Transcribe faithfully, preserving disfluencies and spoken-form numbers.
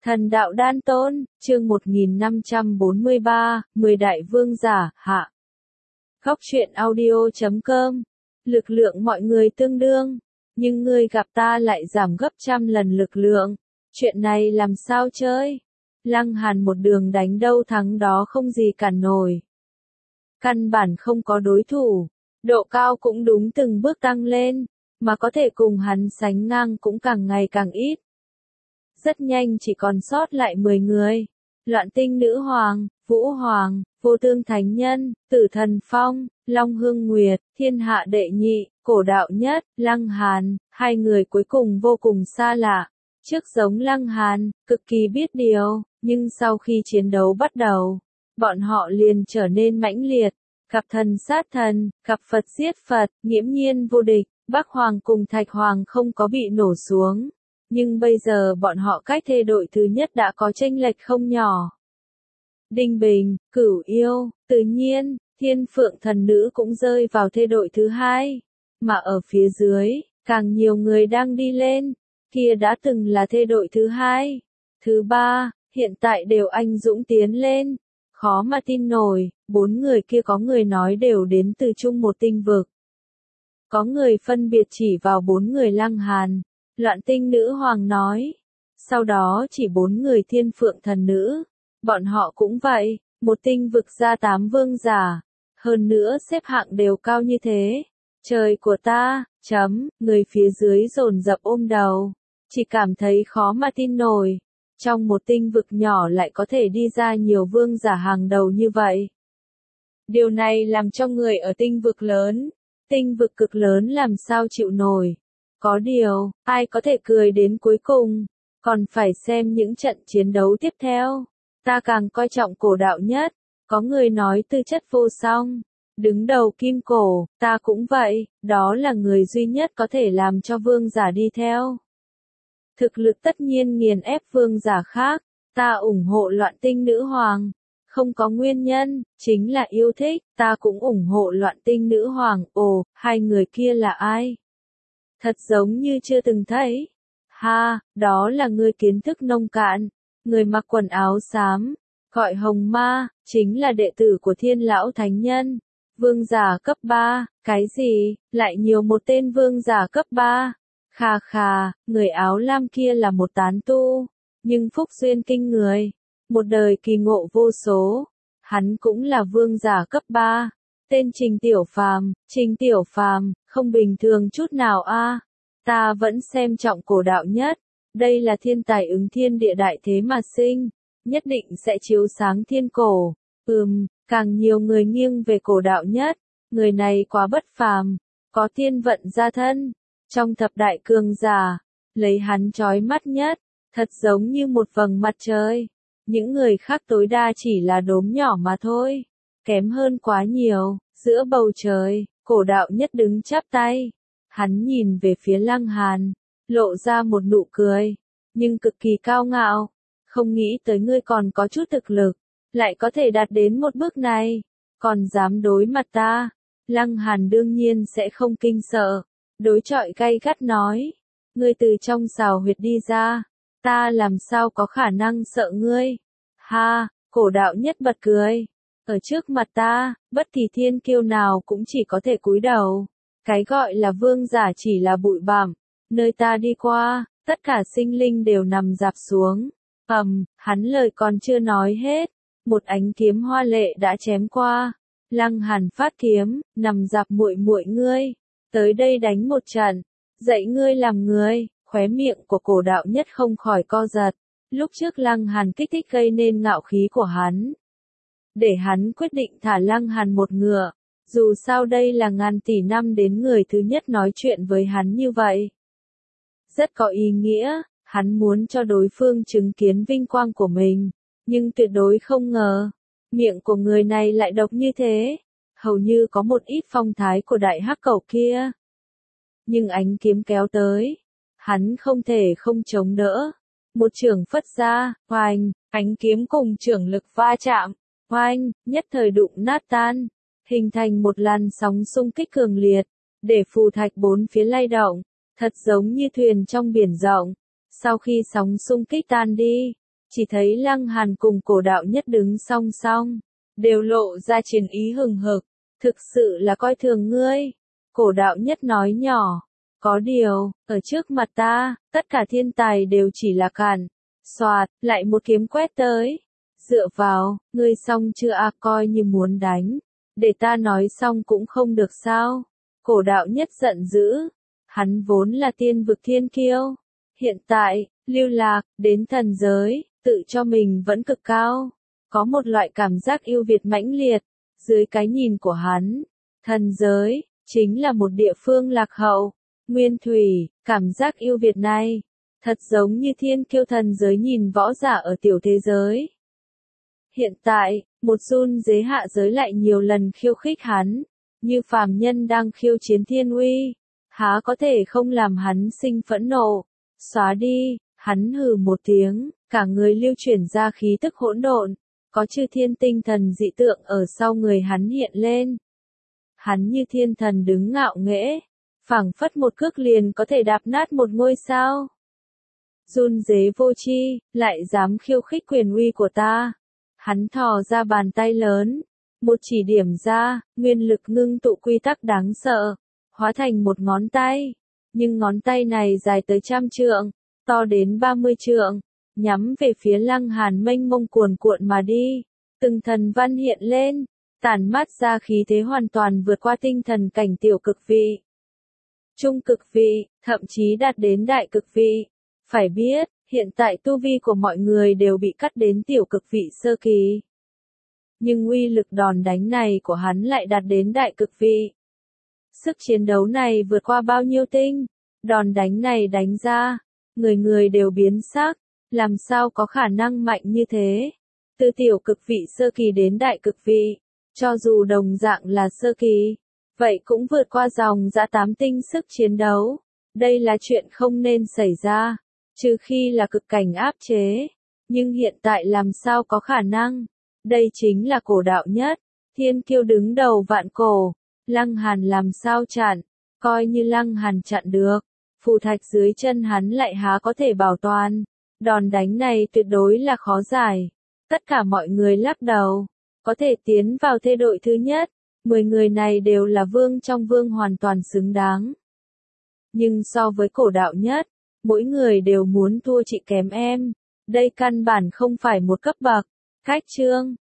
Thần đạo đan tôn, chương một nghìn năm trăm bốn mươi ba, mười đại vương giả, hạ. Góc truyện audio chấm com. Lực lượng mọi người tương đương, nhưng ngươi gặp ta lại giảm gấp trăm lần lực lượng. Chuyện này làm sao chơi? Lăng Hàn một đường đánh đâu thắng đó không gì cản nổi. Căn bản không có đối thủ, độ cao cũng đúng từng bước tăng lên, mà có thể cùng hắn sánh ngang cũng càng ngày càng ít. Rất nhanh chỉ còn sót lại mười người. Loạn tinh nữ hoàng, Vũ Hoàng, Vô Tương Thánh Nhân, Tử Thần Phong, Long Hương Nguyệt, Thiên Hạ Đệ Nhị, Cổ Đạo Nhất, Lăng Hàn. Hai người cuối cùng vô cùng xa lạ. Trước giống Lăng Hàn, cực kỳ biết điều, nhưng sau khi chiến đấu bắt đầu, bọn họ liền trở nên mãnh liệt. Gặp thần sát thần, gặp Phật giết Phật, nghiễm nhiên vô địch. Bắc Hoàng cùng Thạch Hoàng không có bị nổ xuống. Nhưng bây giờ bọn họ cách thê đội thứ nhất đã có chênh lệch không nhỏ. Đinh Bình, Cửu Yêu, tự nhiên, Thiên Phượng thần nữ cũng rơi vào thê đội thứ hai. Mà ở phía dưới, càng nhiều người đang đi lên. Kia đã từng là thê đội thứ hai, thứ ba, hiện tại đều anh dũng tiến lên. Khó mà tin nổi, bốn người kia có người nói đều đến từ chung một tinh vực. Có người phân biệt chỉ vào bốn người Lăng Hàn. Loạn tinh nữ hoàng nói. Sau đó chỉ bốn người Thiên Phượng thần nữ. Bọn họ cũng vậy, một tinh vực ra tám vương giả. Hơn nữa xếp hạng đều cao như thế. Trời của ta, chấm, người phía dưới dồn dập ôm đầu. Chỉ cảm thấy khó mà tin nổi. Trong một tinh vực nhỏ lại có thể đi ra nhiều vương giả hàng đầu như vậy. Điều này làm cho người ở tinh vực lớn. Tinh vực cực lớn làm sao chịu nổi. Có điều, ai có thể cười đến cuối cùng, còn phải xem những trận chiến đấu tiếp theo. Ta càng coi trọng Cổ Đạo Nhất, có người nói tư chất vô song, đứng đầu kim cổ, ta cũng vậy, đó là người duy nhất có thể làm cho vương giả đi theo. Thực lực tất nhiên nghiền ép vương giả khác, ta ủng hộ Loạn tinh nữ hoàng, không có nguyên nhân, chính là yêu thích, ta cũng ủng hộ Loạn tinh nữ hoàng. Ồ, hai người kia là ai? Thật giống như chưa từng thấy. Ha, đó là người kiến thức nông cạn. Người mặc quần áo xám, gọi Hồng Ma, chính là đệ tử của Thiên Lão Thánh Nhân. Vương giả cấp ba, cái gì, lại nhiều một tên vương giả cấp ba. Khà khà, người áo lam kia là một tán tu, nhưng phúc duyên kinh người. Một đời kỳ ngộ vô số. Hắn cũng là vương giả cấp ba. Tên Trình Tiểu Phàm, Trình Tiểu Phàm, không bình thường chút nào a. Ta vẫn xem trọng Cổ Đạo Nhất, đây là thiên tài ứng thiên địa đại thế mà sinh, nhất định sẽ chiếu sáng thiên cổ. Ừm, càng nhiều người nghiêng về Cổ Đạo Nhất, người này quá bất phàm, có thiên vận gia thân, trong thập đại cường giả, lấy hắn chói mắt nhất, thật giống như một vầng mặt trời. Những người khác tối đa chỉ là đốm nhỏ mà thôi, kém hơn quá nhiều. Giữa bầu trời, Cổ Đạo Nhất đứng chắp tay. Hắn nhìn về phía Lăng Hàn, lộ ra một nụ cười, nhưng cực kỳ cao ngạo. Không nghĩ tới ngươi còn có chút thực lực, lại có thể đạt đến một bước này, còn dám đối mặt ta. Lăng Hàn đương nhiên sẽ không kinh sợ, đối chọi gay gắt nói, ngươi từ trong sào huyệt đi ra, ta làm sao có khả năng sợ ngươi. Ha, Cổ Đạo Nhất bật cười. Ở trước mặt ta, bất kỳ thiên kiêu nào cũng chỉ có thể cúi đầu. Cái gọi là vương giả chỉ là bụi bặm. Nơi ta đi qua, tất cả sinh linh đều nằm rạp xuống. Ầm, hắn lời còn chưa nói hết. Một ánh kiếm hoa lệ đã chém qua. Lăng Hàn phát kiếm, nằm rạp muội muội ngươi. Tới đây đánh một trận. Dạy ngươi làm người. Khóe miệng của Cổ Đạo Nhất không khỏi co giật. Lúc trước Lăng Hàn kích thích gây nên ngạo khí của hắn. Để hắn quyết định thả Lăng Hàn một ngựa. Dù sao đây là ngàn tỷ năm đến người thứ nhất nói chuyện với hắn như vậy. Rất có ý nghĩa, hắn muốn cho đối phương chứng kiến vinh quang của mình. Nhưng tuyệt đối không ngờ, miệng của người này lại độc như thế. Hầu như có một ít phong thái của đại hắc cẩu kia. Nhưng ánh kiếm kéo tới, hắn không thể không chống đỡ. Một chưởng phất ra, oanh, ánh kiếm cùng chưởng lực va chạm. Oanh, nhất thời đụng nát tan, hình thành một làn sóng xung kích cường liệt, để phù thạch bốn phía lay động, thật giống như thuyền trong biển rộng. Sau khi sóng xung kích tan đi, chỉ thấy Lăng Hàn cùng Cổ Đạo Nhất đứng song song, đều lộ ra chiến ý hừng hực, thực sự là coi thường ngươi. Cổ Đạo Nhất nói nhỏ, có điều, ở trước mặt ta, tất cả thiên tài đều chỉ là càn. Soạt, lại một kiếm quét tới. Dựa vào, ngươi xong chưa à, coi như muốn đánh. Để ta nói xong cũng không được sao. Cổ Đạo Nhất giận dữ. Hắn vốn là tiên vực thiên kiêu. Hiện tại, lưu lạc, đến thần giới, tự cho mình vẫn cực cao. Có một loại cảm giác yêu Việt mãnh liệt. Dưới cái nhìn của hắn, thần giới, chính là một địa phương lạc hậu. Nguyên thủy, cảm giác yêu Việt này, thật giống như thiên kiêu thần giới nhìn võ giả ở tiểu thế giới. Hiện tại, một run dế hạ giới lại nhiều lần khiêu khích hắn, như phàm nhân đang khiêu chiến thiên uy, há có thể không làm hắn sinh phẫn nộ. Xóa đi, hắn hừ một tiếng, cả người lưu chuyển ra khí tức hỗn độn, có chư thiên tinh thần dị tượng ở sau người hắn hiện lên. Hắn như thiên thần đứng ngạo nghễ, phảng phất một cước liền có thể đạp nát một ngôi sao. Run dế vô tri, lại dám khiêu khích quyền uy của ta. Hắn thò ra bàn tay lớn, một chỉ điểm ra, nguyên lực ngưng tụ quy tắc đáng sợ, hóa thành một ngón tay. Nhưng ngón tay này dài tới trăm trượng, to đến ba mươi trượng, nhắm về phía Lăng Hàn mênh mông cuồn cuộn mà đi. Từng thần văn hiện lên, tản mát ra khí thế hoàn toàn vượt qua tinh thần cảnh tiểu cực vị, trung cực vị, thậm chí đạt đến đại cực vị. Phải biết, hiện tại tu vi của mọi người đều bị cắt đến tiểu cực vị sơ kỳ. Nhưng uy lực đòn đánh này của hắn lại đạt đến đại cực vị. Sức chiến đấu này vượt qua bao nhiêu tinh, đòn đánh này đánh ra, người người đều biến sắc, làm sao có khả năng mạnh như thế. Từ tiểu cực vị sơ kỳ đến đại cực vị, cho dù đồng dạng là sơ kỳ, vậy cũng vượt qua dòng dã tám tinh sức chiến đấu. Đây là chuyện không nên xảy ra, trừ khi là cực cảnh áp chế. Nhưng hiện tại làm sao có khả năng? Đây chính là Cổ Đạo Nhất, thiên kiêu đứng đầu vạn cổ. Lăng Hàn làm sao chặn? Coi như Lăng Hàn chặn được, phù thạch dưới chân hắn lại há có thể bảo toàn. Đòn đánh này tuyệt đối là khó giải. Tất cả mọi người lắc đầu. Có thể tiến vào thê đội thứ nhất, mười người này đều là vương trong vương hoàn toàn xứng đáng. Nhưng so với Cổ Đạo Nhất, mỗi người đều muốn thua chị kém em. Đây căn bản không phải một cấp bậc. Cách chương